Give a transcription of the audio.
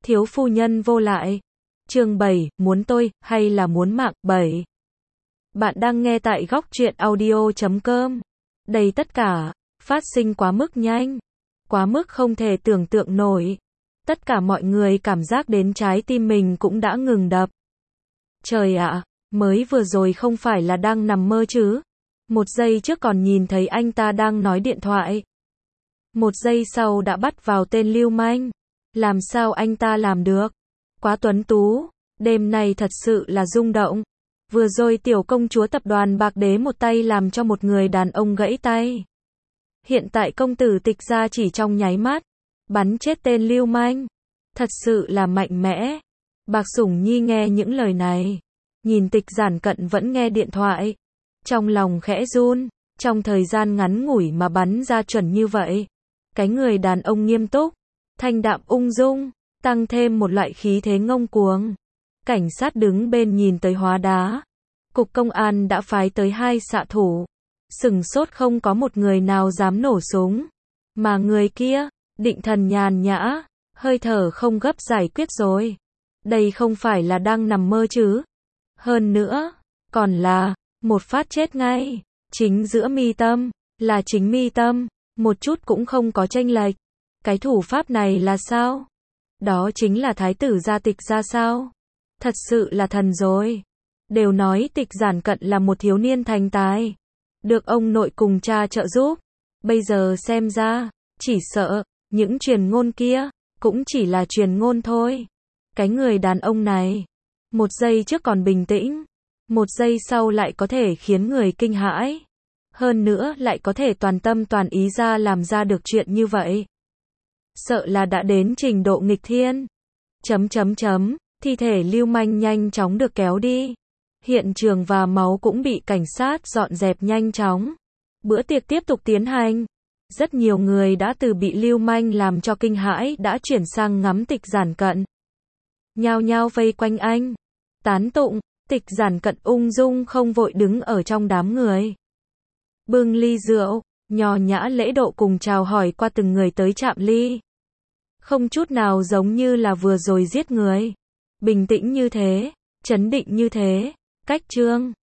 Thiếu phu nhân vô lại. Chương 7, muốn tôi, hay là muốn mạng, 7. Bạn đang nghe tại góc truyện audio.com. Đây tất cả, phát sinh quá mức nhanh. Quá mức không thể tưởng tượng nổi. Tất cả mọi người cảm giác đến trái tim mình cũng đã ngừng đập. Trời ạ, mới vừa rồi không phải là đang nằm mơ chứ. Một giây trước còn nhìn thấy anh ta đang nói điện thoại. Một giây sau đã bắt vào tên lưu manh. Làm sao anh ta làm được? Quá tuấn tú. Đêm này thật sự là rung động. Vừa rồi tiểu công chúa tập đoàn Bạc Đế một tay làm cho một người đàn ông gãy tay. Hiện tại công tử Tịch gia chỉ trong nháy mắt bắn chết tên lưu manh. Thật sự là mạnh mẽ. Bạc Sủng Nhi nghe những lời này, nhìn Tịch Giản Cận vẫn nghe điện thoại, trong lòng khẽ run. Trong thời gian ngắn ngủi mà bắn ra chuẩn như vậy. Cái người đàn ông nghiêm túc, thanh đạm ung dung, tăng thêm một loại khí thế ngông cuồng. Cảnh sát đứng bên nhìn tới hóa đá. Cục công an đã phái tới 2 xạ thủ. Sừng sốt không có một người nào dám nổ súng. Mà người kia, định thần nhàn nhã, hơi thở không gấp giải quyết rồi. Đây không phải là đang nằm mơ chứ. Hơn nữa, còn là một phát chết ngay. Chính giữa mi tâm, là chính mi tâm, một chút cũng không có chênh lệch. Cái thủ pháp này là sao? Đó chính là thái tử gia Tịch gia sao? Thật sự là thần rồi. Đều nói Tịch Giản Cận là một thiếu niên thành tài, được ông nội cùng cha trợ giúp. Bây giờ xem ra, chỉ sợ, những truyền ngôn kia, cũng chỉ là truyền ngôn thôi. Cái người đàn ông này, một giây trước còn bình tĩnh, một giây sau lại có thể khiến người kinh hãi. Hơn nữa lại có thể toàn tâm toàn ý ra làm ra được chuyện như vậy. Sợ là đã đến trình độ nghịch thiên. Thi thể lưu manh nhanh chóng được kéo đi. Hiện trường và máu cũng bị cảnh sát dọn dẹp nhanh chóng. Bữa tiệc tiếp tục tiến hành. Rất nhiều người đã từ bị lưu manh làm cho kinh hãi đã chuyển sang ngắm Tịch Giản Cận. Nhao nhao vây quanh anh. Tán tụng. Tịch Giản Cận ung dung không vội đứng ở trong đám người. Bưng ly rượu, nho nhã lễ độ cùng chào hỏi qua từng người tới chạm ly. Không chút nào giống như là vừa rồi giết người. Bình tĩnh như thế, trấn định như thế, cách trương,